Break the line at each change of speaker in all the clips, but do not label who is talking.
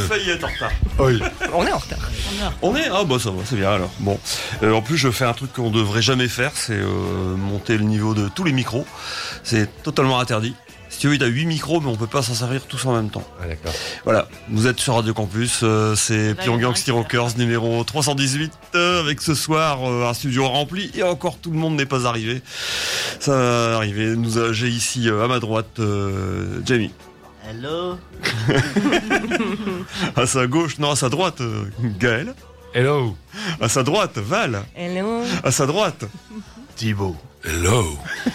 failli être en retard.
Oui.
On est en retard.
On est Ah bah ça va, c'est bien alors. Bon, en plus je fais un truc qu'on devrait jamais faire, c'est monter le niveau de tous les micros. C'est totalement interdit. Si tu veux, il y a 8 micros, mais on peut pas s'en servir tous en même temps.
Ah, d'accord.
Voilà, vous êtes sur Radio Campus, c'est Pyongyang City Rockers numéro 318, avec ce soir un studio rempli, et encore tout le monde n'est pas arrivé. Ça va arriver, j'ai ici à ma droite Jamie.
Hello.
À sa gauche, non à sa droite, Gaël.
Hello.
À sa droite, Val.
Hello.
À sa droite,
Thibaut. Hello.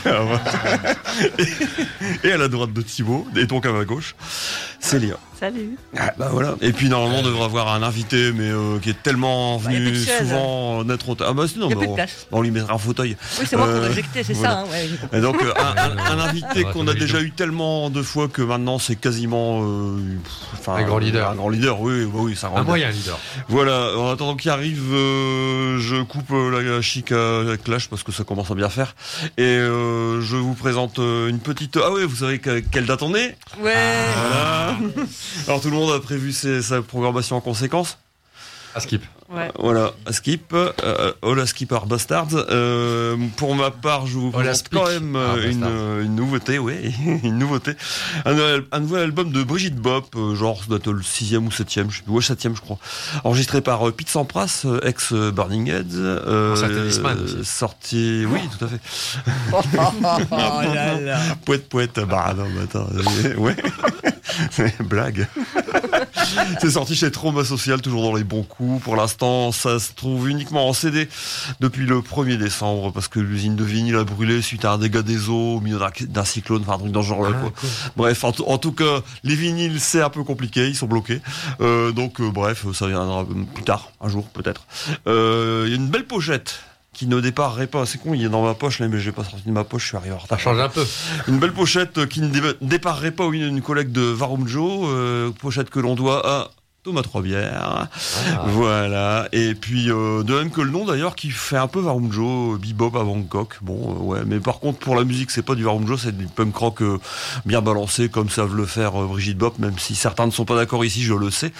Et à la droite de Thibaut, et donc à ma gauche, Célia.
Salut.
Ah, bah voilà. Et puis normalement on devrait avoir un invité, mais qui est tellement
y a
venu
plus de chaise.
souvent naître au Ah bah sinon,
Y a plus de place.
on lui mettra un fauteuil.
Oui, c'est moi pour éjecter, c'est
voilà.
ça. Hein, ouais, j'ai compris.
Et donc un invité
Ah,
qu'on a déjà eu tellement de fois que maintenant c'est quasiment
Un grand leader.
Un grand leader, oui, bah oui, c'est un grand
Un
leader.
moyen leader.
Voilà, en attendant qu'il arrive, je coupe la chic à Clash parce que ça commence à bien faire. Et je vous présente une petite... Ah oui, vous savez quelle date on est ?
Ouais.
Voilà. Alors tout le monde a prévu sa programmation en conséquence.
À skip.
Ouais.
Voilà, Skip, Hola Skipper Bastards. Pour ma part, je vous
Hola
présente
Speak.
quand même une nouveauté, oui, une nouveauté. Un nouvel album de Brigitte Bop, genre ça doit être le 6e ou 7e, je sais plus, ouais 7e je crois. Enregistré par Pete Sampras, ex Burning Heads.
Tennisman aussi.
Sorti, oui, tout à fait.
Oh là là.
Poète, bah non, mais attends, ouais. C'est blague. C'est sorti chez Trauma Social, toujours dans les bons coups. Pour l'instant, ça se trouve uniquement en CD depuis le 1er décembre, parce que l'usine de vinyle a brûlé suite à un dégât des eaux au milieu d'un cyclone, enfin un truc dans ce genre-là. Quoi.
Cool.
Bref, en tout cas, les vinyles, c'est un peu compliqué, ils sont bloqués. Donc, bref, ça viendra plus tard, un jour peut-être. Il y a une belle pochette qui ne déparerait pas, c'est con, il est dans ma poche là, mais j'ai pas sorti de ma poche, je suis arrivé en retard.
Ça change un peu.
Une belle pochette qui ne déparerait pas une collègue de Varumjo, pochette que l'on doit à Thomas Troisbière. Voilà. Et puis, de même que le nom d'ailleurs, qui fait un peu Varumjo, bebop à Bangkok. Bon, ouais. Mais par contre, pour la musique, c'est pas du Varumjo, c'est du punk rock bien balancé, comme savent le faire Brigitte Bop, même si certains ne sont pas d'accord ici, je le sais.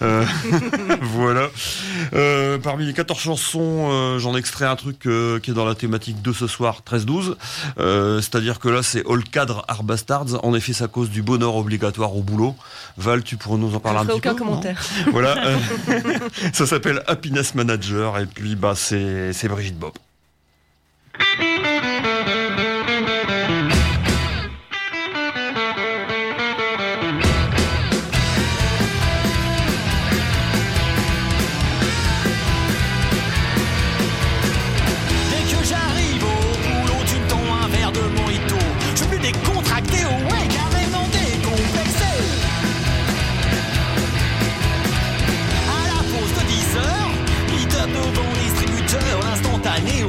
Voilà. Parmi les 14 chansons, j'en extrais un truc qui est dans la thématique de ce soir, 13-12. C'est-à-dire que là, c'est All Cadre Art Bastards. En effet, ça cause du bonheur obligatoire au boulot. Val, tu pourrais nous en parler un petit peu?
Aucun commentaire.
Voilà, ça s'appelle Happiness Manager et puis bah c'est Brigitte Bop.
Dès que j'arrive au boulot, tu me tends un verre de mojito. Je suis plus décontracté, oh ouais, carrément décomplexé. À la pause de 10 heures, meet-up devant le distributeur, l'instantané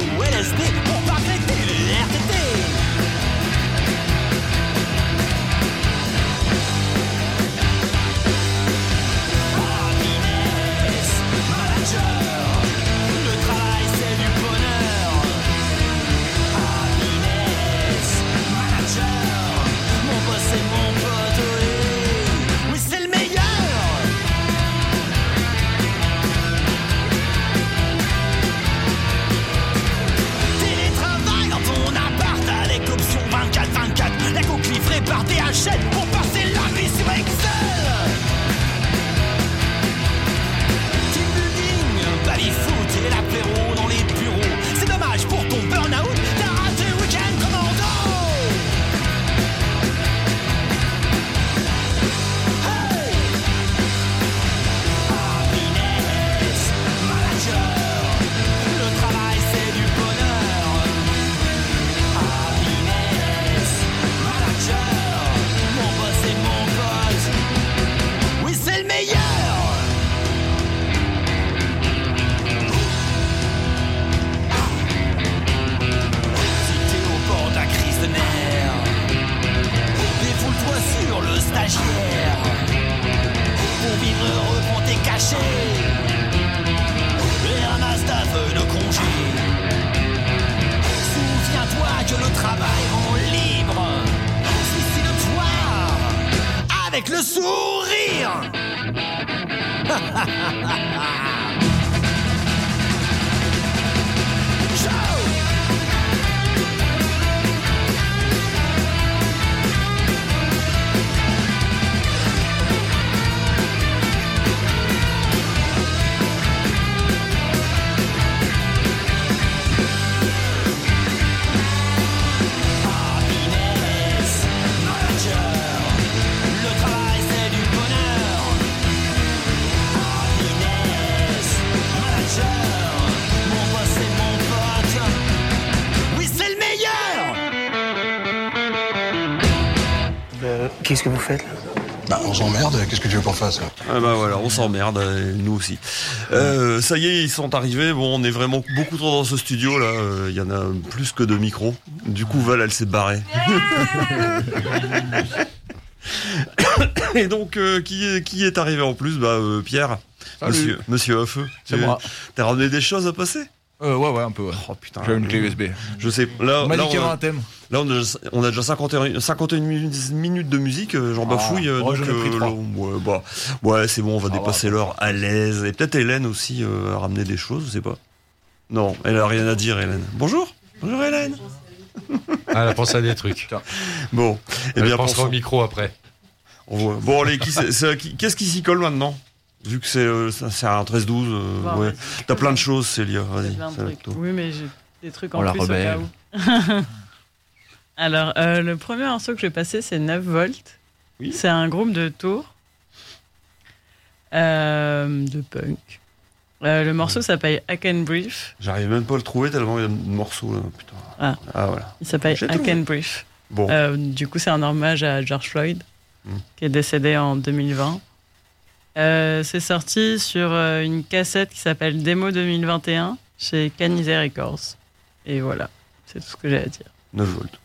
Le travail c'est du bonheur. Happiness, manager. Mon boss c'est mon pote. Oui, c'est le meilleur.
Qu'est-ce que vous faites là?
Bah, on s'emmerde, qu'est-ce que tu veux qu'on fasse?
Ah bah voilà, on s'emmerde, nous aussi. Ça y est, ils sont arrivés. Bon, on est vraiment beaucoup trop dans ce studio là. Il y en a plus que de micros. Du coup, Val, elle s'est barrée. Et donc, qui est arrivé en plus? Bah, Pierre, Monsieur Feu.
C'est moi.
T'as ramené des choses à passer?
Ouais, un peu. Ouais.
Oh putain.
J'ai une clé USB.
Je sais. Là,
On m'a dit qu'il y
on
avait
a-
un thème.
Là, on a déjà 51 minutes de musique, j'en bafouille.
ouais, j'en ai pris trois.
Ouais, c'est bon, on va dépasser
va.
l'heure à l'aise. Et peut-être Hélène aussi a ramené des choses, je sais pas. Non, elle a rien à dire, Hélène. Bonjour Hélène.
Ah, elle a pensé à des trucs.
Bon, eh
Elle
bien,
pensera au micro après.
on voit. Bon, allez, qu'est-ce qui s'y colle maintenant? Vu que c'est un 13-12,
Bon,
ouais.
vas-y.
T'as plein de choses, Célia, vas-y.
Plein de
c'est avec
trucs.
toi.
Oui, mais j'ai des trucs
On
en
la
plus au cas
rebelle.
où. Alors, le premier morceau que je vais passer, c'est 9 volts.
Oui.
C'est un groupe de Tours, de punk. Le morceau s'appelle I Can Breathe.
J'arrive même pas à le trouver tellement il y a de morceaux, là, putain.
Ah.
Voilà.
Il s'appelle
J'ai
I
trouvé.
Can Breathe.
Bon.
Du coup, c'est un hommage à George Floyd,
Mm.
qui est décédé en 2020. C'est sorti sur une cassette qui s'appelle Démo 2021 chez Canizé Records. Et voilà, c'est tout ce que j'ai à dire.
9 volts.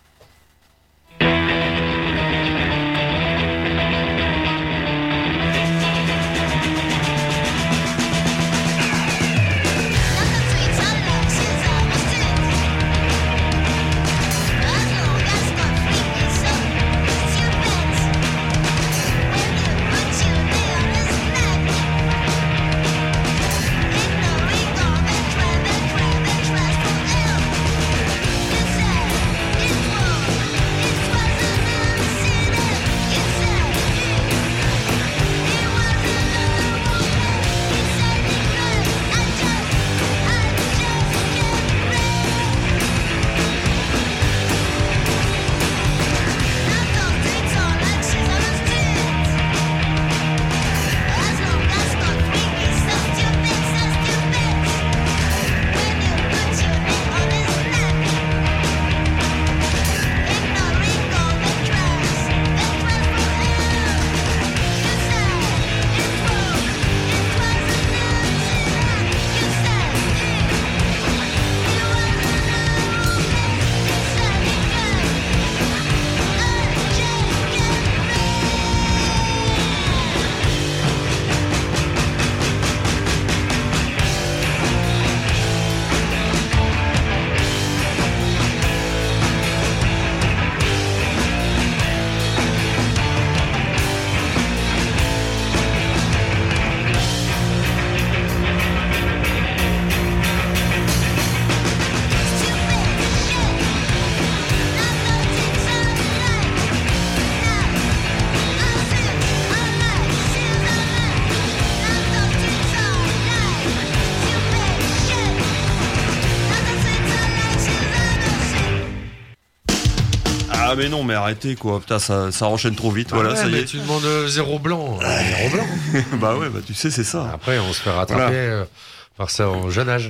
Ah mais non, mais arrêtez quoi, putain ça enchaîne trop vite, voilà,
ouais,
ça y
mais
est.
tu demandes zéro blanc. Zéro blanc.
Bah ouais, bah tu sais, c'est ça.
Après, on se fait rattraper
Voilà.
par ça en jeune âge.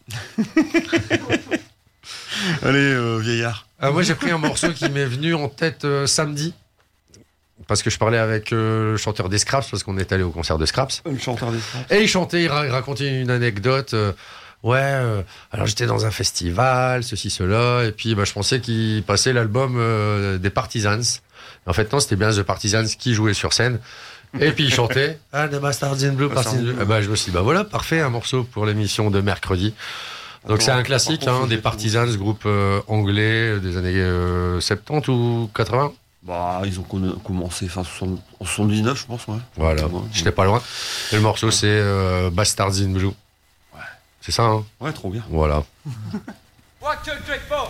Allez, vieillard.
Moi, j'ai pris un morceau qui m'est venu en tête samedi. Parce que je parlais avec le chanteur des Scraps, parce qu'on est allé au concert de Scraps.
Le chanteur des Scraps.
Et il chantait, il racontait une anecdote. Alors j'étais dans un festival, ceci, cela, et puis je pensais qu'il passait l'album des Partisans. En fait, non, c'était bien The Partisans qui jouait sur scène. Et puis il chantait The Bastards in Blue, Bastards in Blue. Je me suis dit, voilà, parfait, un morceau pour l'émission de mercredi. Donc c'est un classique, des Partisans, groupe anglais des années 70 ou 80.
Bah, ils ont commencé en 79, je pense, ouais.
Voilà,
Ouais.
j'étais pas loin. Et le morceau, c'est Bastards in Blue.
Ouais.
C'est ça, hein?
Ouais, trop bien.
Voilà.
1, 2, 3, 4.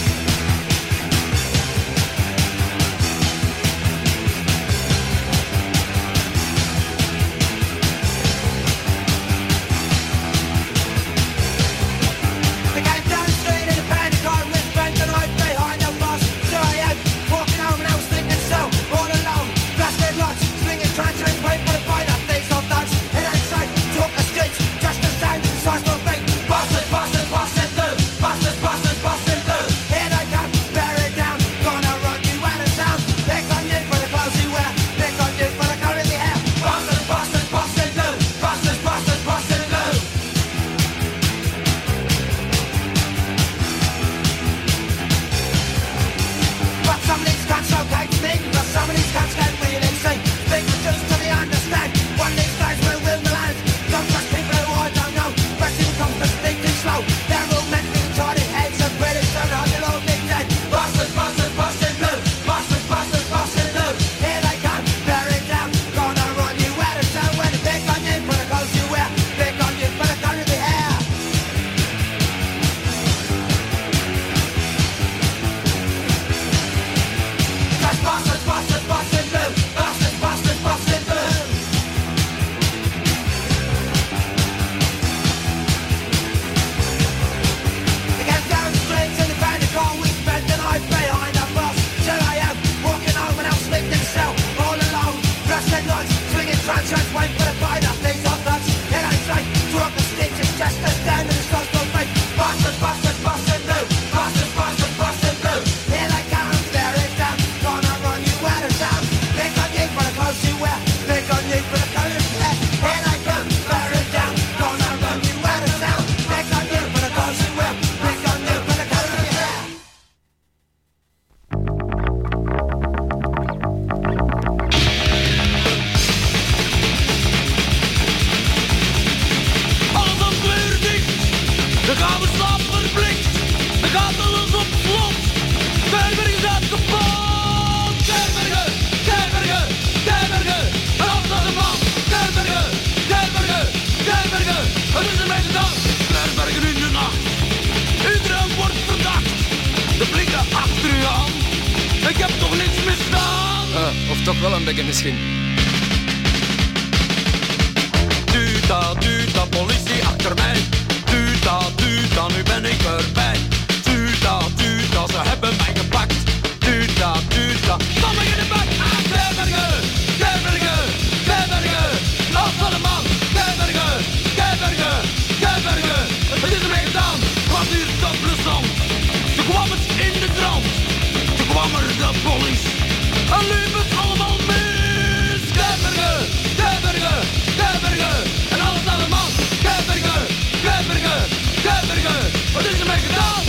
Of toch wel een beetje misschien.
Tuta, politie achter mij. Tuta, nu ben ik erbij. Tuta, ze hebben mij gepakt. Tuta, kom ik in de bak. Keibergen, los van de man. Keibergen, het is ermee gedaan. Wat uur tot plezant. Toen kwam het in de krant. Toen kwam er de politie. En liep het allemaal mis. Keibergen, en alles aan de man. Keibergen, wat is ermee gedaan?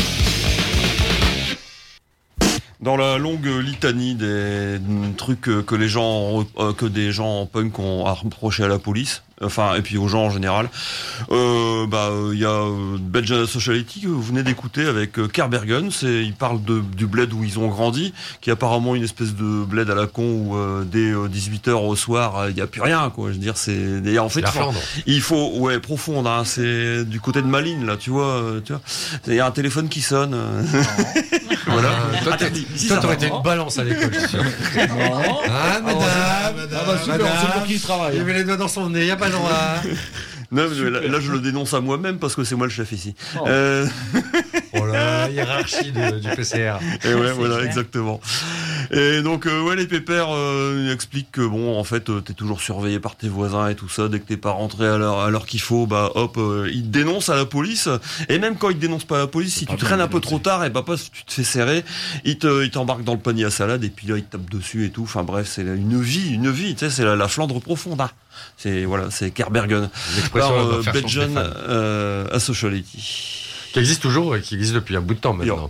Dans la longue litanie des trucs que des gens en punk ont à reprocher à la police, enfin et puis aux gens en général, il y a Belgian Sociality que vous venez d'écouter avec Kerbergen. Il parle du bled où ils ont grandi, qui est apparemment une espèce de bled à la con où dès 18h au soir il y a plus rien, quoi. Je veux dire, c'est en fait il faut profonde, hein, c'est du côté de Malines là, tu vois, il y a un téléphone qui sonne. Voilà.
Toi, t'aurais été une balance à l'école, je suis sûr. Ah, madame,
super, c'est pour qui il travaille.
Il met les doigts dans son nez, il n'y a pas le droit.
Non, mais là, je le dénonce à moi-même parce que c'est moi le chef ici.
Oh la hiérarchie du PCR.
Et ouais, voilà, clair. Exactement. Et donc, les pépères expliquent que bon, en fait, t'es toujours surveillé par tes voisins et tout ça. Dès que t'es pas rentré à l'heure qu'il faut, ils te dénoncent à la police. Et même quand ils te dénoncent pas à la police, si tu traînes un peu trop tard, si tu te fais serrer, ils t'embarquent dans le panier à salade et puis là, ils te tapent dessus et tout. Enfin bref, c'est une vie, tu sais, c'est la Flandre profonde. Hein. C'est Kerbergen. Par Belgian Sociality.
Qui existe toujours et qui existe depuis un bout de temps maintenant.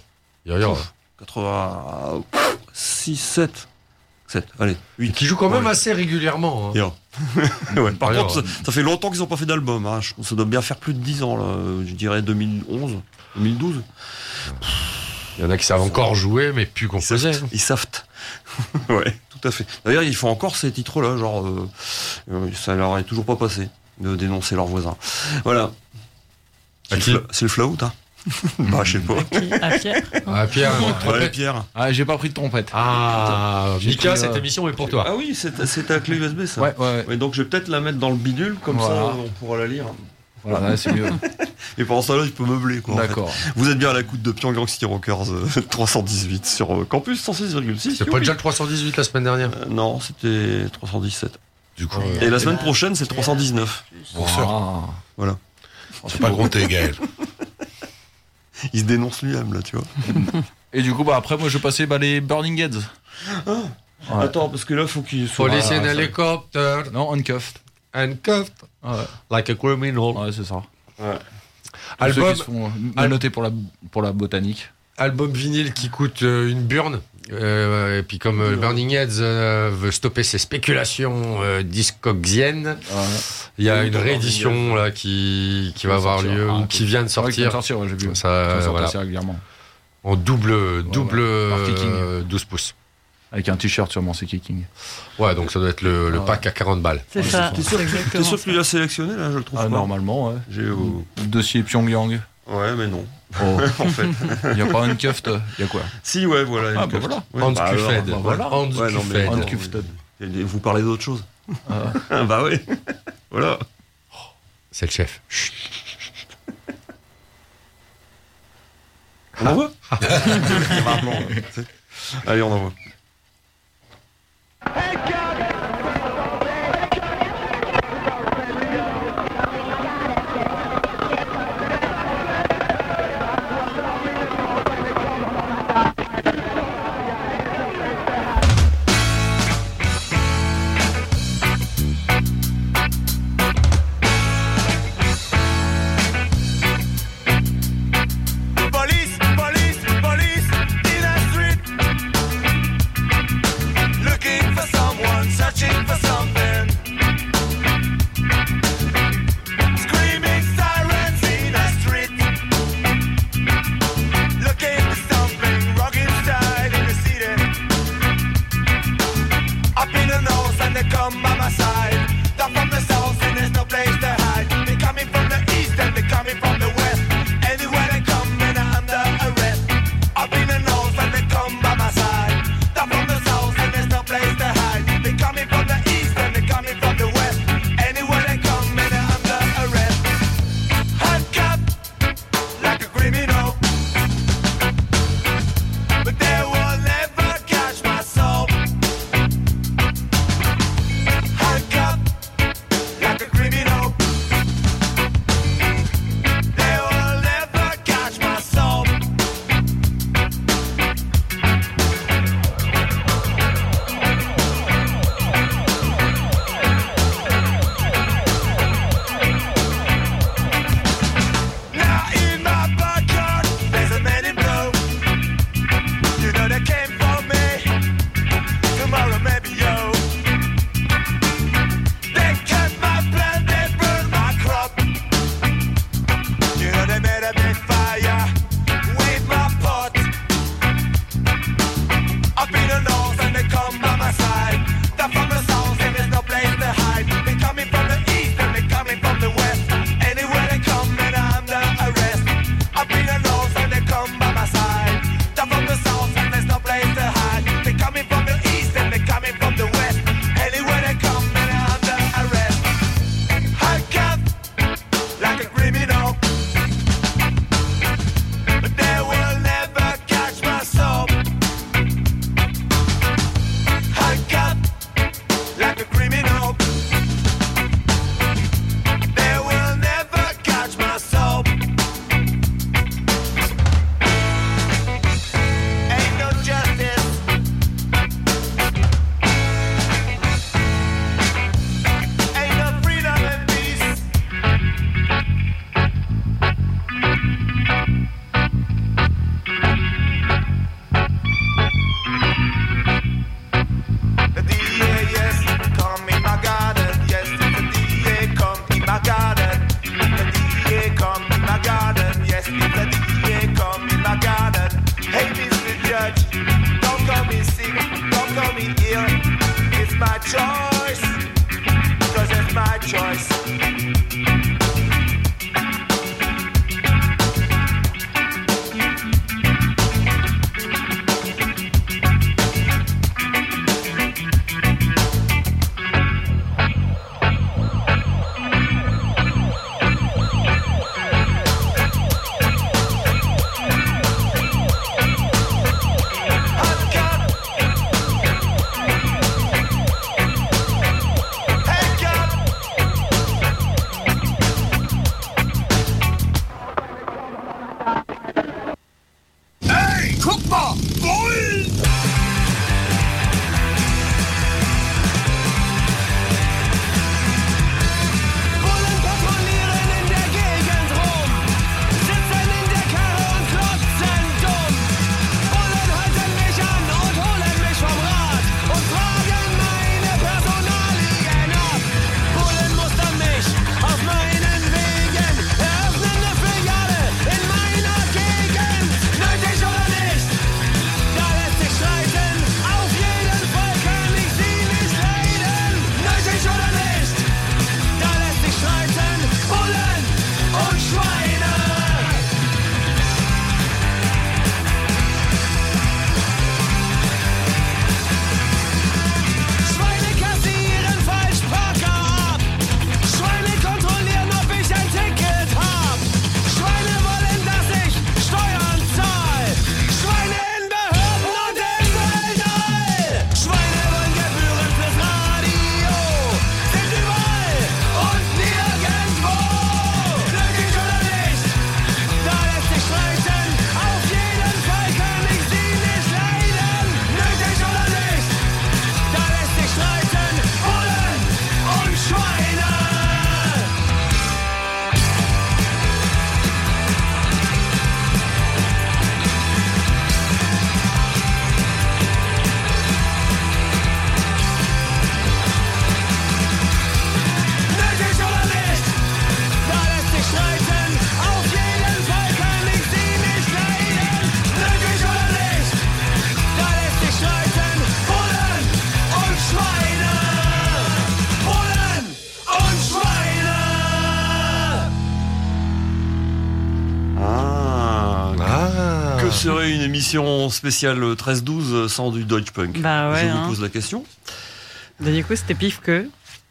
86, 7, allez, 8.
Et qui joue quand même assez régulièrement. Hein.
Ouais, par contre, ça fait longtemps qu'ils n'ont pas fait d'album. Hein. Ça doit bien faire plus de 10 ans, là. Je dirais 2011, 2012.
Il y en a qui savent encore jouer, mais plus composer.
Ils savent. Ouais, tout à fait. D'ailleurs, ils font encore ces titres-là, genre, ça leur est toujours pas passé de dénoncer leurs voisins. Voilà. C'est le flout, hein. Bah, je sais pas.
À Pierre.
Ah, Pierre,
Ouais, Pierre.
Ah, j'ai pas pris de trompette.
Ah,
J'ai
Mika,
pris,
cette émission est pour toi.
Ah oui, c'est ta clé USB, ça.
Ouais.
Donc, je vais peut-être la mettre dans le bidule, comme
Voilà.
ça, on pourra la lire.
Voilà, là, c'est mieux.
Et pendant ça, là, je peux meubler, quoi. en fait.
D'accord.
Vous êtes bien à l'écoute de Pyongyang City Rockers 318 sur Campus 106,6.
C'est pas déjà le 318 la semaine dernière?
Non, c'était 317.
Du coup,
Et la semaine prochaine, c'est 319.
pour sûr.
Ah.
Voilà.
C'est pas compté, Gaël.
Il se dénonce lui-même, là, tu vois.
Et du coup, bah, après, moi, je passais les Burning Heads. Ouais.
Attends, parce que là, faut qu'il soit.
Police in
ça-
helicopter,
Non, Uncuffed.
handcuffed,
Ouais,
like a criminal.
ouais c'est ça.
Ouais.
Ceux
Album,
qui se font noter pour la botanique.
album vinyle qui coûte une burne. Et puis comme Burning Heads veut stopper ses spéculations discoxiennes, il y a une réédition là qui va avoir
sortir.
lieu
Ah,
ou
ok.
qui vient de
Ouais, qui vient
sortir.
de sortir, ouais, j'ai vu.
Ça,
Ça sort
voilà,
assez régulièrement.
en double
Par Kicking.
12 pouces.
Avec un t-shirt sûrement, c'est Kicking.
Ouais, donc ça doit être le pack à 40 balles.
C'est ça.
T'es sûr,
c'est
t'es
exactement
sûr que tu l'as sélectionné, là? Je le trouve
Ah,
pas.
normalement, ouais.
J'ai.
Dossier Pyongyang.
Ouais, mais non.
Oh.
En fait.
Il n'y a pas Uncuffed, il y a quoi?
Si, ouais, voilà.
Ah,
une
bah
coffre.
voilà.
Ouais,
Hans
bah alors,
Kuffed.
bah voilà.
Hans
Ouais, non, mais
Kuffed.
bon,
Kuffed.
vous parlez d'autre chose. Bah ouais. Voilà.
C'est le chef.
On envoie. Maintenant, allez, on envoie.
Police, police, police in the street. Looking for someone, searching for something. Screaming sirens in the street. Looking for something, rocking style in the city. Up in the nose and they come by my side. Down from the south and there's no place to hide. They coming from the east and they coming from the west. Anywhere they come and they're under arrest. Up in the nose and they come by my side. Down from the south and there's no place to hide. They coming from the east and they coming from the west. Anywhere they come and they're under arrest. Handcuffed like a criminal, but they will never catch my soul. Handcuffed like a criminal, they will never catch my soul. Now in my backyard, there's a man in blue. You know they came for me. Tomorrow maybe you. They cut my plant, they burn my crop. You know they made a big fire with my pot. Up in the north and they come by my side. Down from the south and there's no place to hide. They coming from the east and they coming from the west. Anywhere they come and I'm under arrest. Up in the north and they come by my side. Down from the south and there's no place to hide. They coming from the east and they coming from the west. Anywhere they come and I'm under arrest. Handcuffed like a criminal, but they will never catch my soul. Handcuffed like a criminal, they will never catch my soul. Ain't no justice, ain't no freedom and peace. The DA, yes, come in my garden. Yes, the DA, come in my garden. The DA, come in my garden. Yes, the DA, come in my garden. Hey, Mr. Judge, don't call me sick. Don't it's my choice. 'Cause it's my choice.
serait une émission spéciale 13-12 sans du Deutsche Punk?
Bah ouais,
je vous pose la question.
Bah, du coup, c'était Pifke,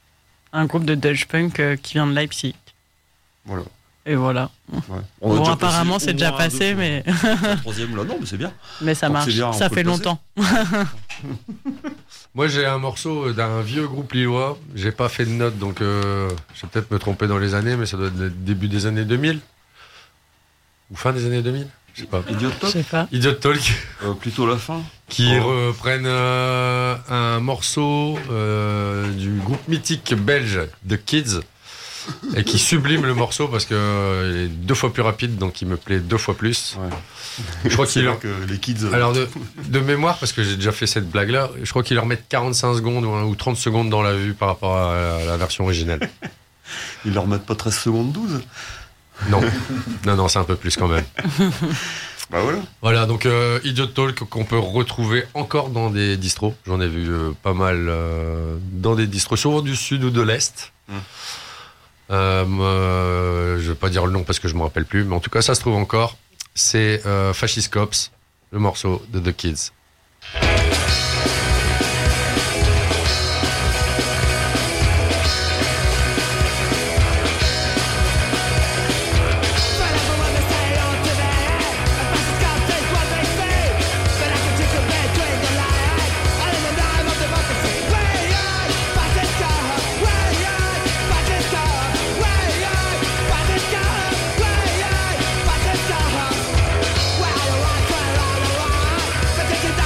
un groupe de Deutsche Punk qui vient de Leipzig.
Voilà.
Et voilà.
Ouais.
Bon, apparemment, c'est déjà passé, mais.
Le troisième, là, non, mais c'est bien.
Mais ça marche,
bien,
ça fait longtemps.
Moi, j'ai un morceau d'un vieux groupe lillois. J'ai pas fait de notes, donc je vais peut-être me tromper dans les années, mais ça doit être le début des années 2000 ou fin des années 2000. Je sais pas.
Idiot Talk.
Je sais pas.
Idiot Talk.
Plutôt la fin.
Qui reprennent un morceau du groupe mythique belge The Kids et qui sublime le morceau parce que il est 2 fois plus rapide, donc il me plaît 2 fois plus. Ouais. Je crois qu'il
que les kids.
Alors de mémoire, parce que j'ai déjà fait cette blague-là, je crois qu'ils leur mettent 45 secondes ou 30 secondes dans la vue par rapport à la version originale.
Ils leur mettent pas 13 secondes 12?
Non, c'est un peu plus quand même.
Bah voilà.
Voilà, donc Idiot Talk qu'on peut retrouver encore dans des distros. J'en ai vu pas mal dans des distros, souvent du sud ou de l'est. Je vais pas dire le nom parce que je me rappelle plus, mais en tout cas ça se trouve encore. C'est Fascist Cops, le morceau de The Kids.
Take it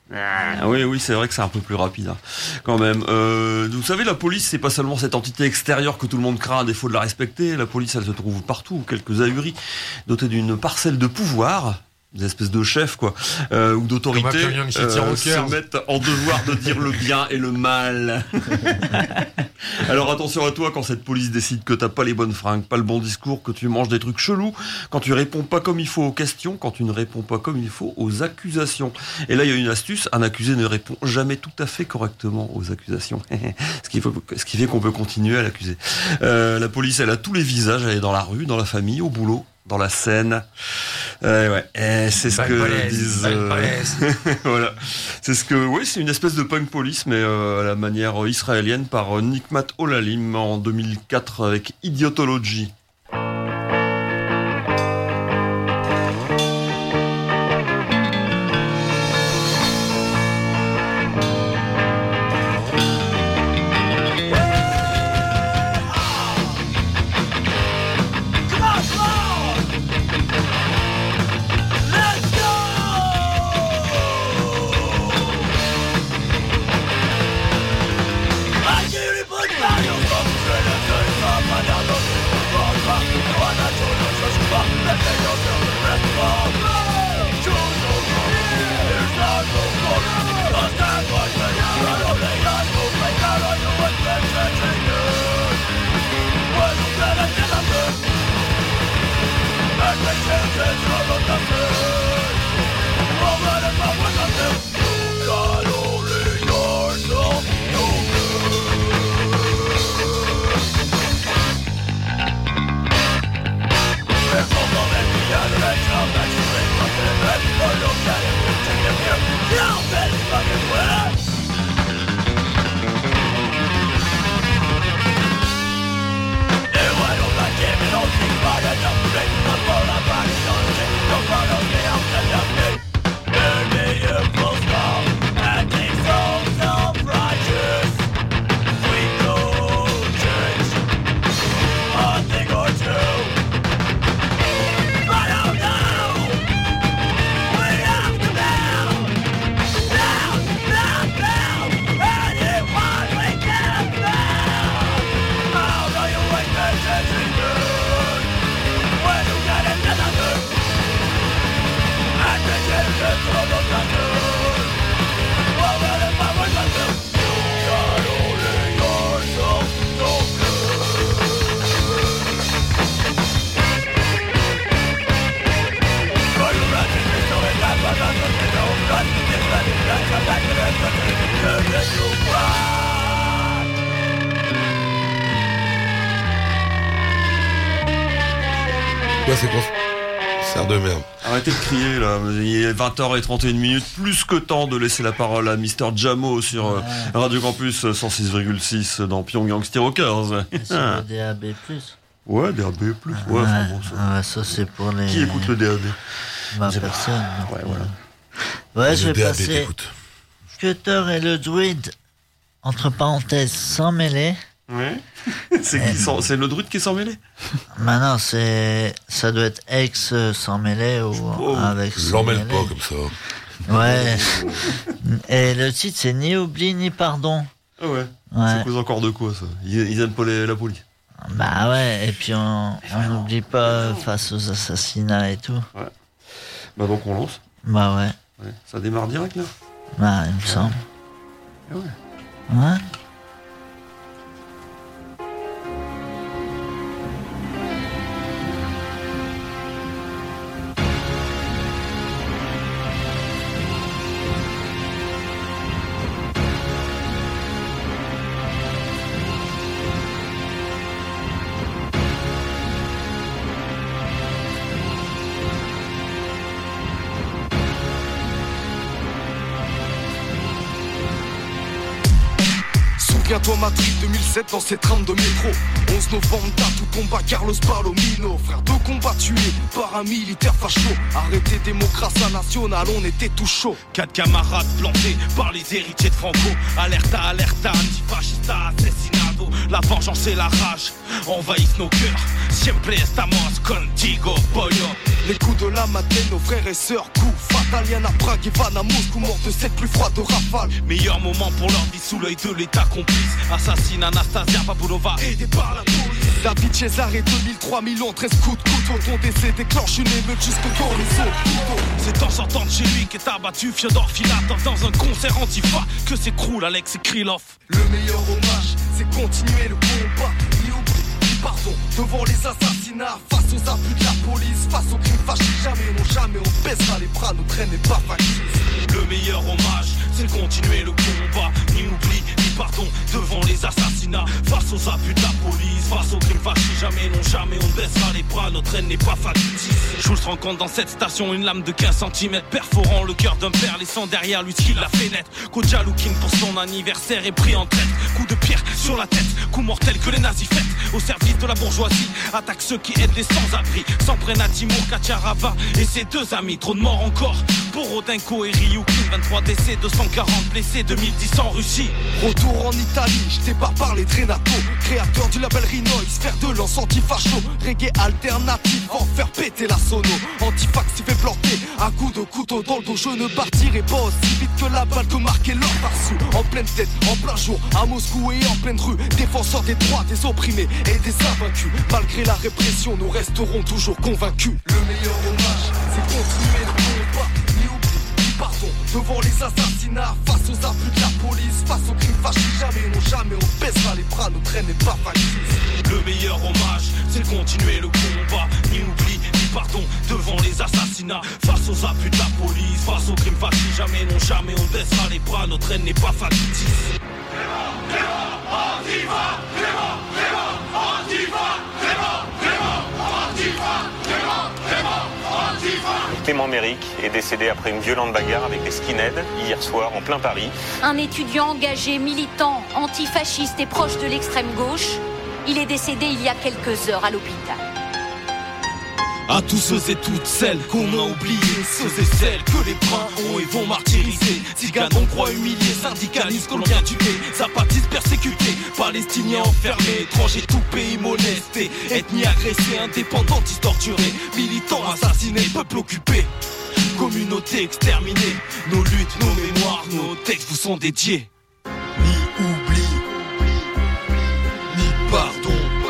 Oui, c'est vrai que c'est un peu plus rapide, hein, quand même. Vous savez, la police, c'est pas seulement cette entité extérieure que tout le monde craint à défaut de la respecter. La police, elle se trouve partout, quelques ahuris, dotés d'une parcelle de pouvoir, des espèces de chefs, quoi, ou d'autorité, se mettent en devoir de dire le bien et le mal. Alors attention à toi quand cette police décide que t'as pas les bonnes fringues, pas le bon discours, que tu manges des trucs chelous, quand tu réponds pas comme il faut aux questions, quand tu ne réponds pas comme il faut aux accusations. Et là, il y a une astuce, un accusé ne répond jamais tout à fait correctement aux accusations. ce qui fait qu'on peut continuer à l'accuser. La police, elle a tous les visages, elle est dans la rue, dans la famille, au boulot, dans la scène. C'est ce que disent. Voilà. C'est ce que. Oui, c'est une espèce de punk police, mais à la manière israélienne par Nikmat Olalim en 2004 avec Idiotology.
Ouais, c'est concert de merde.
Arrêtez de crier là, il est 20h31, plus que temps de laisser la parole à Mister Jamo sur Radio Campus 106,6 dans Pyongyang Stereokers.
Sur le DAB+.
Ouais, DAB+. Ouais, bon,
ça c'est pour les...
Qui écoute le DAB?
Personne.
Ouais, voilà.
Ouais, je vais passer Cutter et le druide, entre parenthèses, sans mêler.
Ouais. C'est le druide qui est sans mêlée?
Bah non, ça doit être ex sans mêlée ou avec sans mêlée.
L'emmêle pas comme ça.
Ouais. Et le titre c'est Ni oubli ni pardon.
Ah ouais. C'est cause encore de quoi ça? Ils aiment pas la police.
Bah ouais, et puis on n'oublie pas face aux assassinats et tout.
Ouais. Bah donc on lance.
Bah ouais.
Ça démarre direct là?
Bah il me semble.
Ouais.
Ouais.
Souviens-toi Madrid 2007 dans cette trame de métro. 11 novembre, date où combat Carlos Palomino. Frère de combat tué par un militaire facho. Arrêté démocratie nationale, on était tout chaud.
4 camarades plantés par les héritiers de Franco. Alerta, antifascista, assassinado. La vengeance et la rage envahissent nos cœurs. siempre estamos contigo, pollo.
Les coups de la matinée, nos frères et sœurs, coup fatal. Y'en a Prague, Ivan à Moscou, mort de cette plus froide de rafale.
Meilleur moment pour leur vie sous l'œil de l'état complice. Assassine Anastasia Pavlova, aidée par la police.
David Cesare, 2003 millions, 13 coups de couteau. Ton décès déclenche une émeute jusque dans les hôpitaux.
C'est en sortant de chez lui qu'est abattu Fyodor Filatov dans un concert antifa que s'écroule Alex Krylov.
Le meilleur hommage, c'est continuer le combat. Ni oubli, ni pardon, devant les assassinats. Face aux abus de la police, face aux crimes fâchés. Jamais, non jamais, on baissera les bras, notre haine n'est pas factice.
Le meilleur hommage, c'est continuer le combat. Ni oubli, ni pardon, devant les assassinats. Face aux abus de la police, face aux crimes fâchés. Jamais, non jamais, on baissera les bras, notre haine n'est pas factice. Schultz rencontre dans cette station une lame de 15 cm perforant le cœur d'un père, laissant derrière lui ce qui l'a fait naître. Kodja Lukin pour son anniversaire est pris en traite. Coup de pierre sur la tête, coup mortel que les nazis fêtent. Au service de la bourgeoisie, attaque ceux qui aident les sans-abri. S'en prennent à Timur Kacharava et ses deux amis. Trop de morts encore pour Rodenko et Ryukin. 23 décès, 240 blessés, 2010 en Russie.
Retour en Italie, jeté par les Drenato. Créateur du label Rinois, sphère de lance anti-facho. Reggae alternatif, en faire péter la sono. Antifax s'y fait planter, à coups de couteau dans le dos. Je ne partirai pas aussi vite que la balle que marquait leur par-dessus. En pleine tête, en plein jour, à Moscou et en pleine rue. Défenseurs des droits, des opprimés et des invaincus. Malgré la répression, nous resterons toujours convaincus. Le meilleur hommage, c'est continuer le combat. Ni oubli, ni pardon, devant les assassinats. Face aux abus de la police, face aux crimes fâchés. Jamais, non jamais, on baissera les bras, notre haine n'est pas factice.
Le meilleur hommage, c'est continuer le combat. Ni oubli, ni pardon, devant les assassinats. Face aux abus de la police, face aux crimes fâchés. Jamais, non jamais, on baissera les bras, notre haine n'est pas factice.
Clément Méric est décédé après une violente bagarre avec des skinheads hier soir en plein Paris.
Un étudiant engagé, militant, antifasciste et proche de l'extrême gauche, il est décédé il y a quelques heures à l'hôpital.
À tous ceux et toutes celles qu'on a oubliés, ceux et celles que les bruns ont et vont martyriser. Tziganes, hongrois humiliés, syndicalistes colombiens tués, zapatistes persécutés, palestiniens enfermés, étrangers tout pays molestés, ethnie agressée, indépendantistes torturés, militants assassinés, peuple occupé, communauté exterminée. Nos luttes, nos mémoires, nos textes vous sont dédiés.
Ni oubli, ni pardon.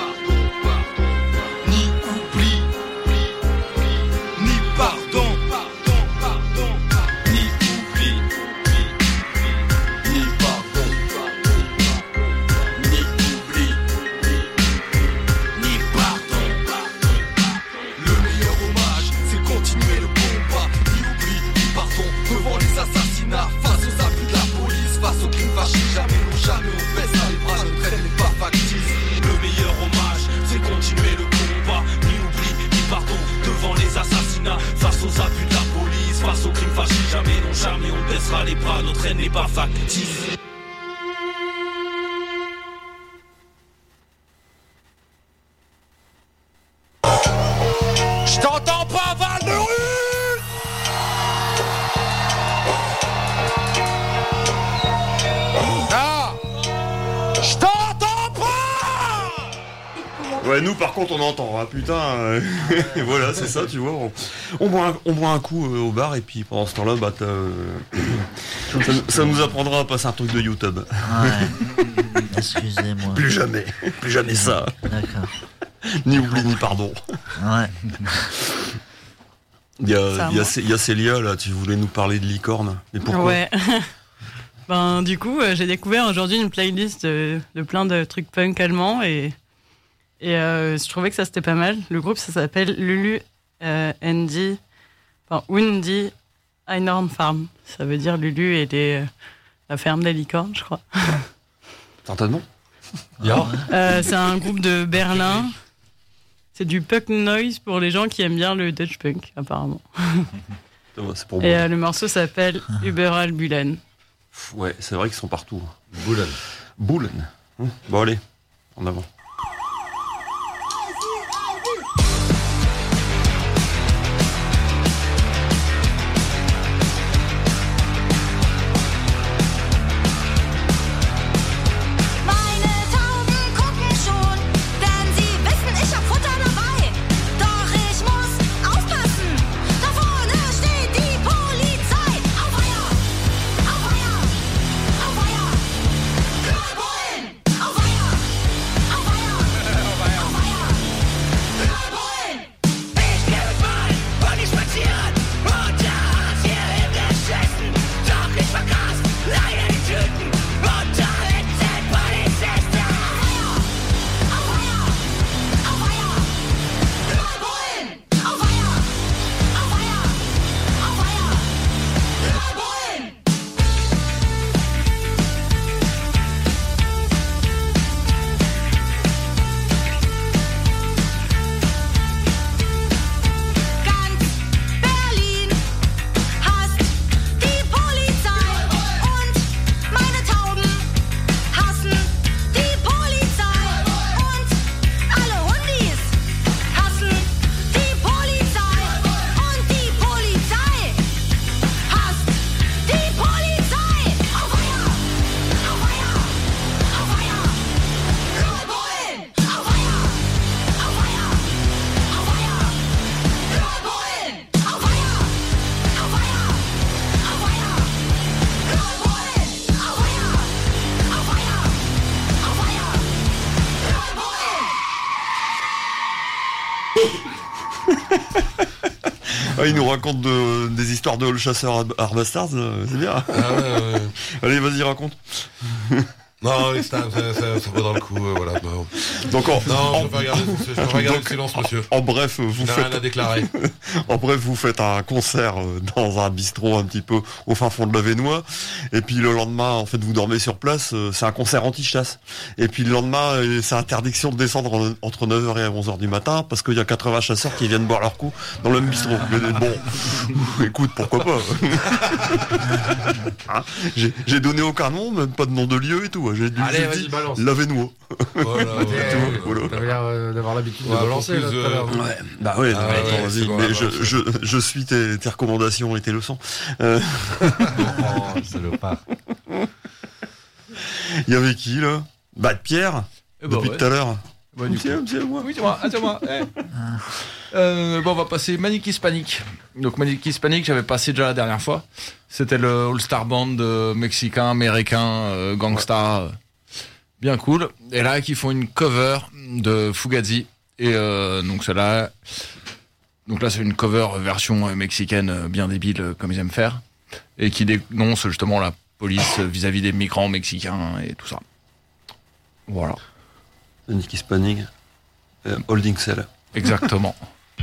Jamais, non jamais, on baissera les bras, notre haine n'est pas factice.
Le meilleur hommage, c'est continuer le combat. Ni oubli, ni pardon, devant les assassinats. Face aux abus de la police, face aux crimes fâchés. Jamais, non jamais, on baissera les bras, notre haine n'est pas factice.
Je t'entends pas, Val de Rue.
Ouais, nous par contre on entend, hein, putain. Et voilà, c'est ça, tu vois. On boit un coup au bar et puis pendant ce temps-là, bah, ça nous apprendra à passer un truc de YouTube.
Ouais. Excusez-moi.
Plus jamais ça.
D'accord.
Ni oubli ni pardon.
Ouais.
Il y a Célia là, tu voulais nous parler de licorne. Mais pourquoi ?
Ouais. Ben du coup, j'ai découvert aujourd'hui une playlist de plein de trucs punk allemands et je trouvais que ça c'était pas mal. Le groupe ça s'appelle Lulu Undi Einhorn Farm. Ça veut dire Lulu et la ferme des licornes, je crois.
Certainement.
C'est un groupe de Berlin. C'est du punk noise pour les gens qui aiment bien le Dutch punk, apparemment.
C'est pour
et le morceau s'appelle Überall Bullen.
Ouais, c'est vrai qu'ils sont partout.
Bullen.
Bon allez, en avant.
Meine Tauben gucken schon, denn sie wissen, ich hab Futter dabei.
Ah, il nous raconte des histoires de Hall Chasseur Arbastards, c'est bien.
Ouais.
Allez, vas-y, raconte.
Non, ça vaut dans le coup, voilà. Non.
Donc,
je peux regarder le silence, monsieur.
En bref, vous faites.
Rien à déclarer.
En bref, vous faites un concert dans un bistrot un petit peu au fin fond de la Vénois. Et puis le lendemain, en fait, vous dormez sur place. C'est un concert anti-chasse. Et puis le lendemain, c'est interdiction de descendre entre 9h et 11h du matin parce qu'il y a 80 chasseurs qui viennent boire leur coup dans le même bistrot. Mais bon, écoute, pourquoi pas. Hein, j'ai donné aucun nom, même pas de nom de lieu et tout. J'ai dit la Vénois.
Voilà. T'as l'air d'avoir l'habitude de balancer là, tout à l'heure.
Ouais. Bah ouais, vas-y. Mais je suis tes recommandations et tes leçons.
Salopard.
Il y avait qui là? Bah Pierre. Depuis tout à l'heure.
Bah, c'est moi. Oui, c'est moi. Bon, on va passer Manic Hispanic. Donc Manic Hispanic, j'avais passé déjà la dernière fois. C'était le All-Star Band mexicain, américain, gangsta, bien cool. Et là, qui font une cover de Fugazi. Et donc celle-là, c'est une cover version mexicaine bien débile comme ils aiment faire, et qui dénonce justement la police vis-à-vis des migrants mexicains et tout ça. Voilà.
Manic Hispanic, Holding Cell.
Exactement.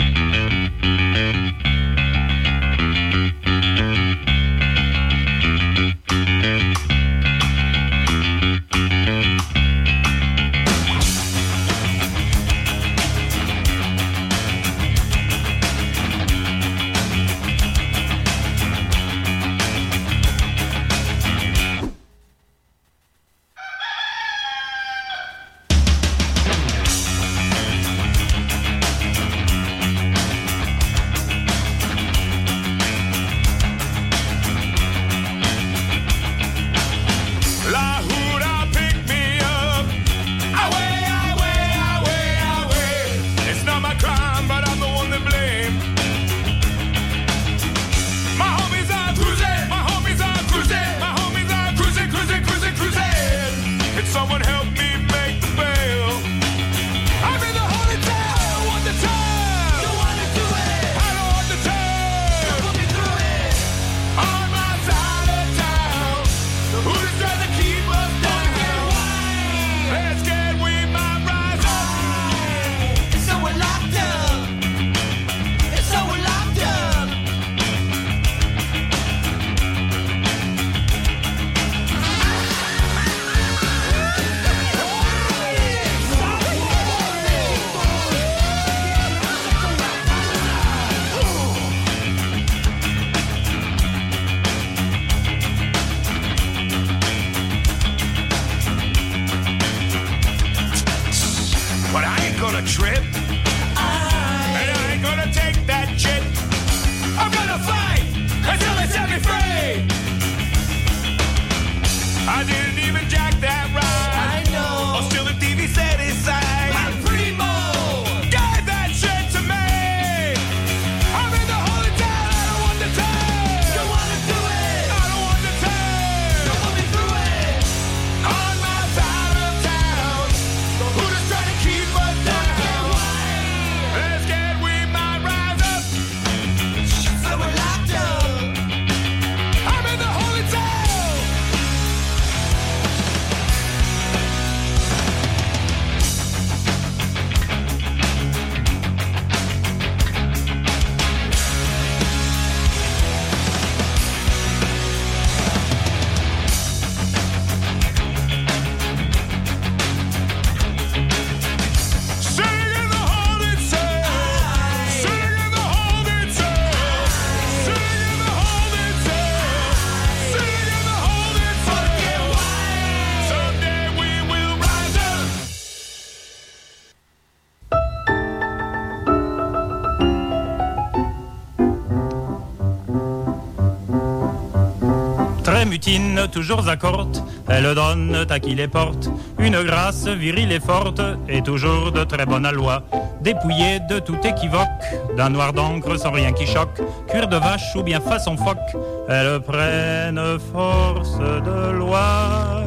Mutine, toujours accorte, elle donne à qui les porte une grâce virile et forte, et toujours de très bonne aloi, dépouillée de tout équivoque, d'un noir d'encre sans rien qui choque, cuir de vache ou bien façon phoque, elles prennent force de loi.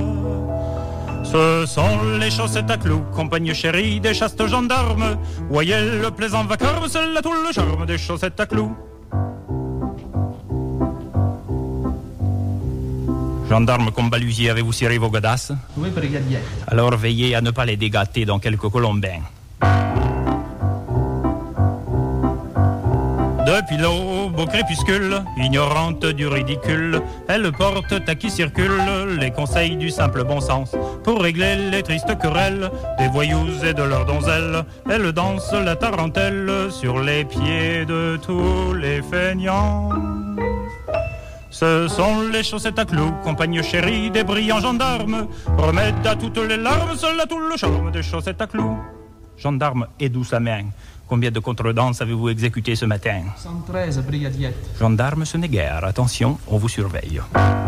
Ce sont les chaussettes à clous, compagne chérie des chastes gendarmes, voyez le plaisant vacarme, c'est là tout le charme des chaussettes à clous. Gendarme Combalusier, avez-vous ciré vos godasses?
Oui, brigadier.
Alors veillez à ne pas les dégâter dans quelques colombins. Depuis l'aube au crépuscule, ignorante du ridicule, elle porte à qui circule les conseils du simple bon sens. Pour régler les tristes querelles des voyous et de leurs donzelles, elle danse la tarentelle sur les pieds de tous les feignants. Ce sont les chaussettes à clous, compagne chérie des brillants gendarmes, remède à toutes les larmes, seul à tout le charme des chaussettes à clous. Gendarme et douce main, combien de contredanses avez-vous exécuté ce matin?
113, brigadier.
Gendarme, ce n'est guère. Attention, on vous surveille.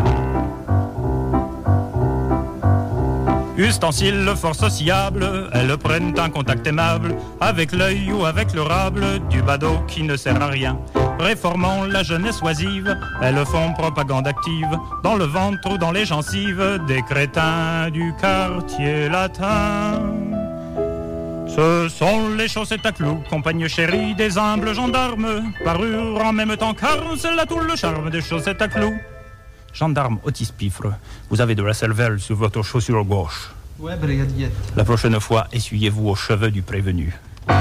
Ustensiles fort sociables, elles prennent un contact aimable avec l'œil ou avec le rable du badaud qui ne sert à rien. Réformant la jeunesse oisive, elles font propagande active dans le ventre ou dans les gencives des crétins du quartier latin. Ce sont les chaussettes à clous, compagne chérie des humbles gendarmes, parure en même temps qu'arme, c'est là tout le charme des chaussettes à clous. Gendarme autiste-pifre, vous avez de la cervelle sur votre chaussure gauche.
Ouais, brigadier.
La prochaine fois, essuyez-vous aux cheveux du prévenu.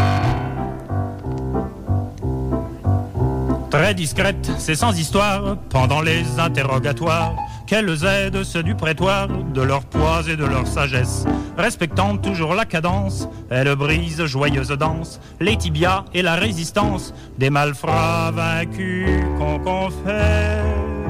Très discrète, c'est sans histoire, pendant les interrogatoires, qu'elles aident ceux du prétoire de leur poids et de leur sagesse. Respectant toujours la cadence, elles brisent joyeuse danse les tibias et la résistance des malfrats vaincus qu'on confesse.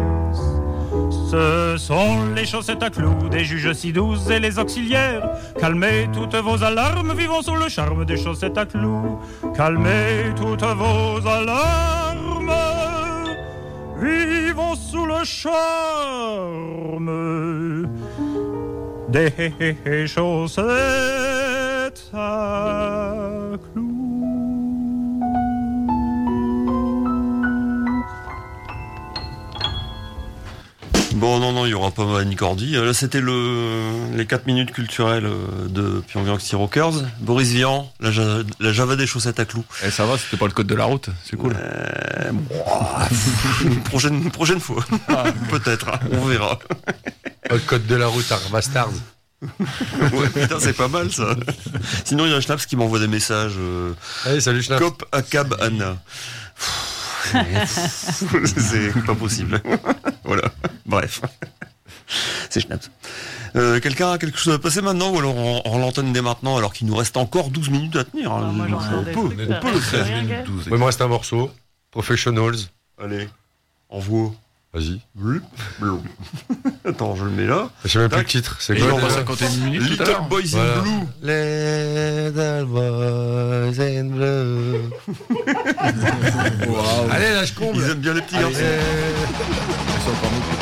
Ce sont les chaussettes à clous des juges si douces et les auxiliaires. Calmez toutes vos alarmes, vivons sous le charme des chaussettes à clous. Calmez toutes vos alarmes, vivons sous le charme des chaussettes à clous.
Bon, non, il n'y aura pas Annie Cordy. Là, c'était les 4 minutes culturelles de Pyongyang City Rockers. Boris Vian, la Java des chaussettes à clous.
Et ça va, c'était pas le code de la route, c'est cool.
Prochaine fois. Peut-être, hein, on verra.
Le code de la route à Bastards.
Ouais, putain, c'est pas mal ça. Sinon, il y a un Schnaps qui m'envoie des messages.
Allez, salut Schnaps.
Cop Akab Anna. C'est pas possible. Voilà. Bref. C'est Schnaps. Quelqu'un a quelque chose à passer maintenant ou alors on l'antenne dès maintenant alors qu'il nous reste encore 12 minutes à tenir.
Moi, j'en
on peut le faire.
16 minutes 12.
Il me reste un morceau. Professionals.
Allez, envoie.
Vas-y.
Attends, je le mets là.
Je sais même plus le titre. C'est
Et
quoi
on va 51 minutes.
Little Boys in Blue.
Little Boys in Blue.
Wow.
Allez, là, je comble.
Ils aiment bien les petits garçons.
Ils sont encore nous.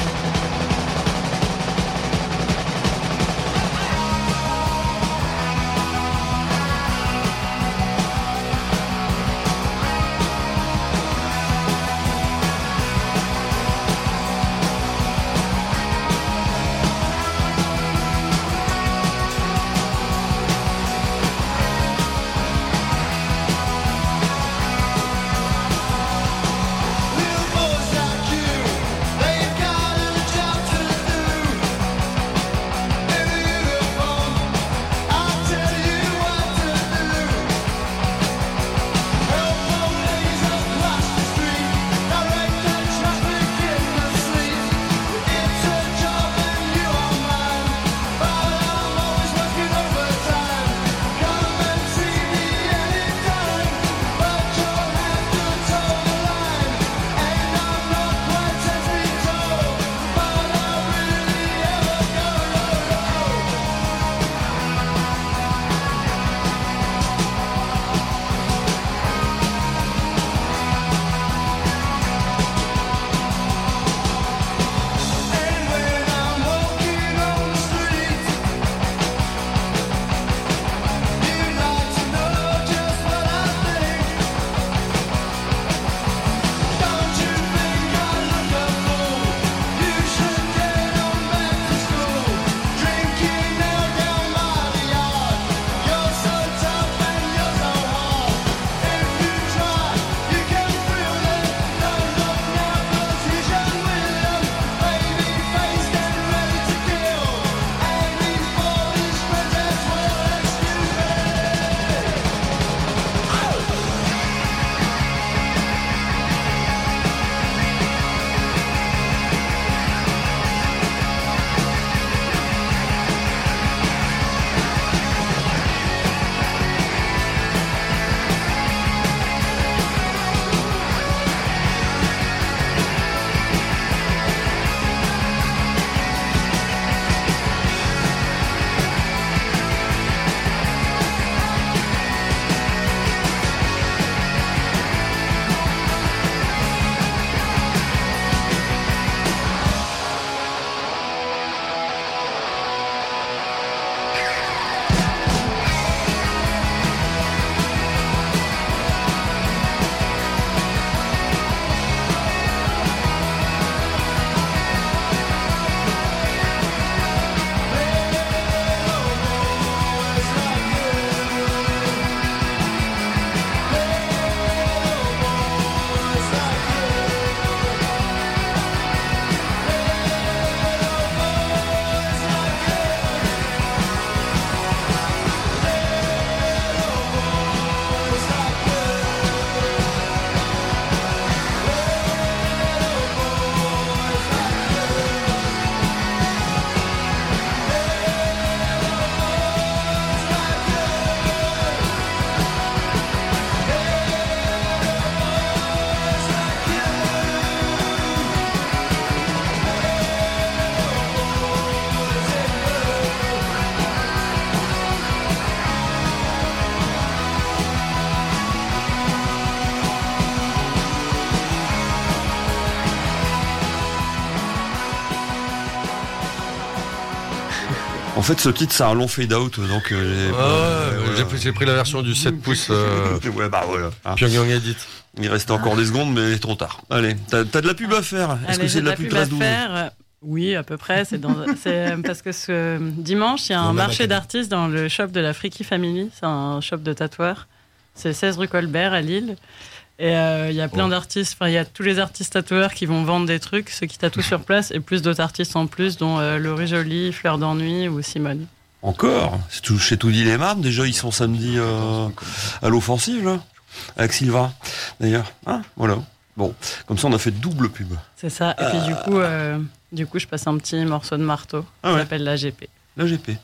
Little boys like you, they've got
En fait, ce titre, c'est un long fade-out, donc...
J'ai pris la version du 7 pouces.
Ouais, bah voilà.
Pyongyang Edit.
Il reste encore des secondes, mais trop tard. Allez, t'as de la pub à faire. Est-ce que c'est de la pub grâce d'où?
Oui, à peu près. C'est parce que ce dimanche, il y a un marché d'artistes dans le shop de la Freaky Family. C'est un shop de tatoueurs. C'est 16 rue Colbert à Lille. Et il y a plein d'artistes, il y a tous les artistes tatoueurs qui vont vendre des trucs, ceux qui tatouent sur place, et plus d'autres artistes en plus, dont Laurie Joly, Fleur d'Ennui ou Simone.
Encore? C'est tout, chez Toudil et Marne, déjà ils sont samedi à l'offensive, là, avec Sylvain, d'ailleurs. Hein, voilà. Bon, comme ça on a fait double pub.
C'est ça, et puis du coup je passe un petit morceau de marteau, qui s'appelle l'AGP.
L'AGP.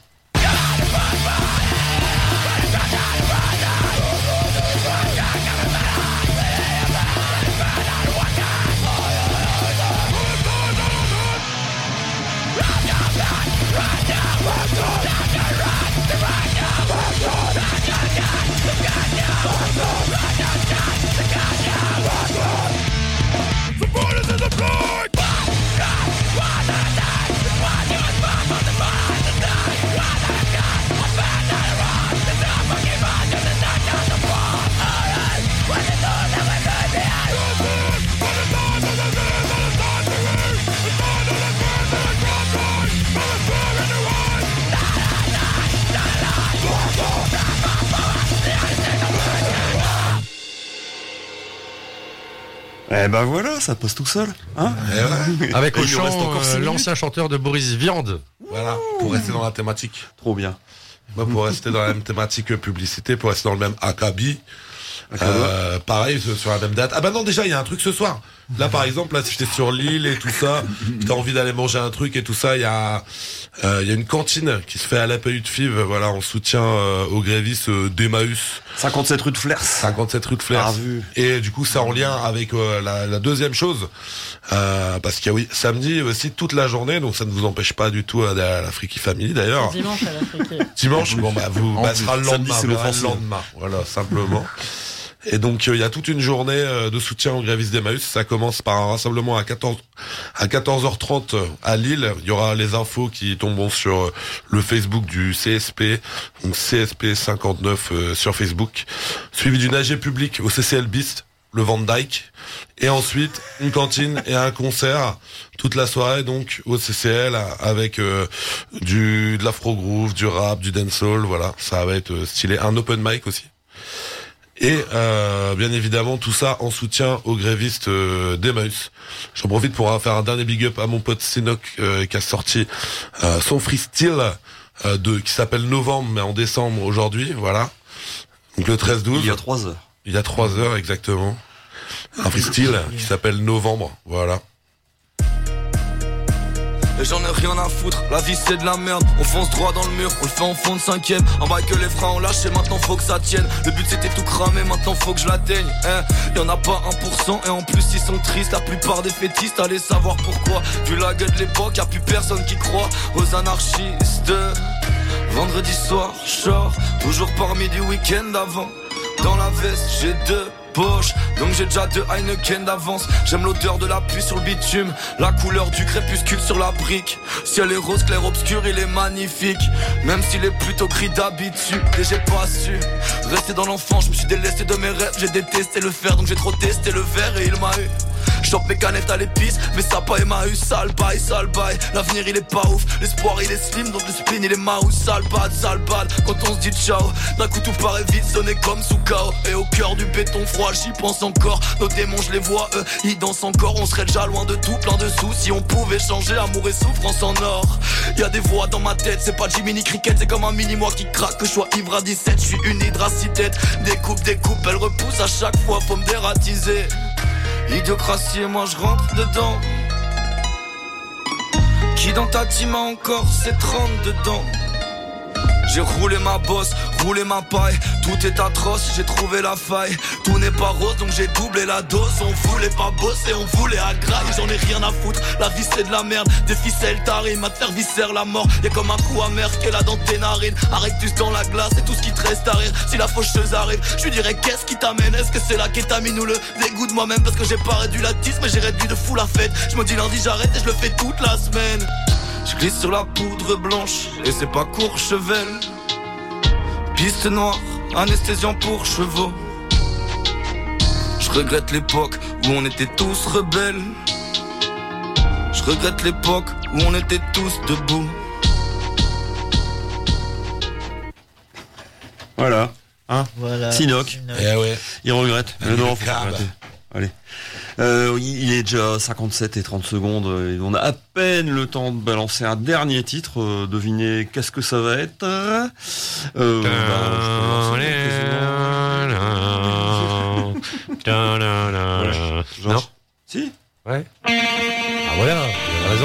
Eh ben voilà, ça passe tout seul. Hein
avec au chant l'ancien chanteur de Boris Viande.
Voilà, pour rester dans la thématique.
Trop bien.
Moi, pour rester dans la même thématique publicité, pour rester dans le même acabit. Pareil, sur la même date. Ah bah non, déjà, il y a un truc ce soir. Là, par exemple, là, si j'étais sur l'île et tout ça, t'as envie d'aller manger un truc et tout ça, il y a une cantine qui se fait à la Pays de Fives, voilà, en soutien aux grévistes d'Emmaüs.
57 rue de Flers.
57 rue de Flers. Et du coup, ça en lien avec la deuxième chose, parce qu'il y a, oui, samedi aussi toute la journée, donc ça ne vous empêche pas du tout d'aller à la Freaky Family, d'ailleurs.
Dimanche à la Freaky.
Dimanche, bon, bah, ce sera le lendemain.
C'est le
lendemain. Voilà, simplement. Et donc il y a toute une journée de soutien aux grévistes d'Emmaüs. Ça commence par un rassemblement à 14h30 à Lille. Il y aura les infos qui tomberont sur le Facebook du CSP, donc CSP 59 sur Facebook, suivi d'une AG publique au CCL Beast, le Van Dyke, et ensuite une cantine et un concert toute la soirée donc au CCL avec de l'afro groove, du rap, du dancehall. Voilà, ça va être stylé. Un open mic aussi. Et bien évidemment tout ça en soutien aux grévistes d'Emmaüs. J'en profite pour faire un dernier big up à mon pote Sinoc qui a sorti son freestyle qui s'appelle Novembre, mais en décembre aujourd'hui, voilà. Donc le 13-12.
Il y a 3 heures.
Il y a 3 heures exactement. Un freestyle qui s'appelle Novembre, voilà.
Et j'en ai rien à foutre, la vie c'est de la merde. On fonce droit dans le mur, on le fait en fond de 5ème. En bas que les freins ont lâché, maintenant faut que ça tienne. Le but c'était tout cramer, maintenant faut que je l'atteigne. Y'en a pas 1%, et en plus ils sont tristes. La plupart des fétistes, allez savoir pourquoi. Vu la gueule de l'époque, y'a plus personne qui croit aux anarchistes. Vendredi soir, short, toujours parmi du week-end avant. Dans la veste, j'ai 2 poches, donc j'ai déjà 2 Heineken d'avance. J'aime l'odeur de la pluie sur le bitume, la couleur du crépuscule sur la brique. Ciel est rose, clair obscur, il est magnifique, même s'il est plutôt gris d'habitude. Et j'ai pas su rester dans l'enfant, je me suis délesté de mes rêves. J'ai détesté le fer, donc j'ai trop testé le verre et il m'a eu. J'chope mes canettes à l'épice, mais ça pas Emmaüs, sale bail. L'avenir il est pas ouf, l'espoir il est slim, donc le spleen il est mouse. Sale bad, quand on se dit ciao, d'un coup tout paraît vite, sonné comme sous chaos. Et au cœur du béton froid, j'y pense encore. Nos démons je les vois, eux, ils dansent encore. On serait déjà loin de tout, plein de sous. Si on pouvait changer amour et souffrance en or. Y'a des voix dans ma tête, c'est pas Jimmy ni Cricket. C'est comme un mini-moi qui craque, que je sois ivre à 17. Je suis une hydre à 6 têtes, découpe, elle repousse à chaque fois, faut me dératiser. Idiocratie et moi je rentre dedans. Qui dans ta team a encore ses 30 dedans? J'ai roulé ma bosse, roulé ma paille. Tout est atroce, j'ai trouvé la faille. Tout n'est pas rose, donc j'ai doublé la dose. On voulait pas bosser, on voulait à graille. J'en ai rien à foutre, la vie c'est de la merde. Des ficelles t'arrives, à te faire viscère la mort. Y'a comme un coup amer qu'elle a dans tes narines. Arrête-tu dans la glace, c'est tout ce qui te reste à rire. Si la faucheuse arrive, je lui dirais qu'est-ce qui t'amène? Est-ce que c'est la kétamine ou le dégoût de moi-même? Parce que j'ai pas réduit la tisse, mais j'ai réduit de fou la fête. Je me dis lundi j'arrête et je le fais toute la semaine. Je glisse sur la poudre blanche et c'est pas Courchevel. Piste noire, anesthésiant pour chevaux. Je regrette l'époque où on était tous rebelles. Je regrette l'époque où on était tous debout.
Voilà. Hein
Voilà.
Sinoc.
Eh ouais.
Il regrette. Mais non, faut
grave.
arrêter. Allez. Il est déjà 57 et 30 secondes. Et on a à peine le temps de balancer un dernier titre. Devinez qu'est-ce que ça va être.
Non.
Si.
Ouais. Ah voilà, il a raison.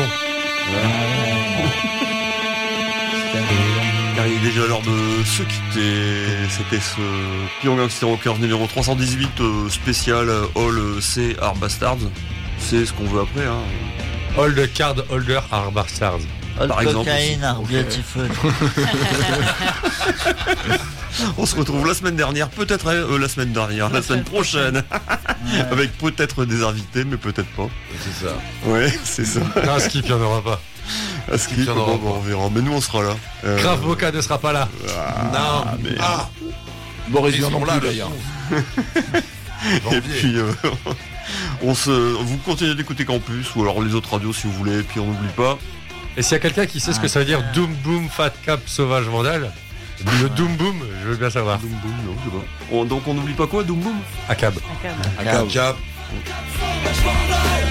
Car il est déjà l'heure de se quitter. C'était ce Pyongyang City Rockers numéro 318 spécial All C Are Bastards. C'est ce qu'on veut après. Hein.
All the card holder are bastards.
All
Par exemple.
cocaine are beautiful.
On se retrouve la semaine dernière, peut-être la semaine dernière, la semaine prochaine, avec peut-être des invités, mais peut-être pas.
C'est ça.
Ouais, c'est ça.
Non, Skip, il n'y en aura pas.
À ce qui, on verra. Mais nous, on sera là.
Grave Boca ne sera pas là.
Non.
Mais...
Boris
Ils
Vian non
sont là
plus d'ailleurs.
Et puis, vous continuez d'écouter Campus, ou alors les autres radios si vous voulez, et puis on n'oublie pas.
Et s'il y a quelqu'un qui sait ce que ça veut dire Doom Boom Fat Cap Sauvage Vandal, le Doom Boom, je veux bien savoir.
Doom Boom, non, je sais pas. Donc on n'oublie pas quoi, Doom Boom
Acab.
Acab.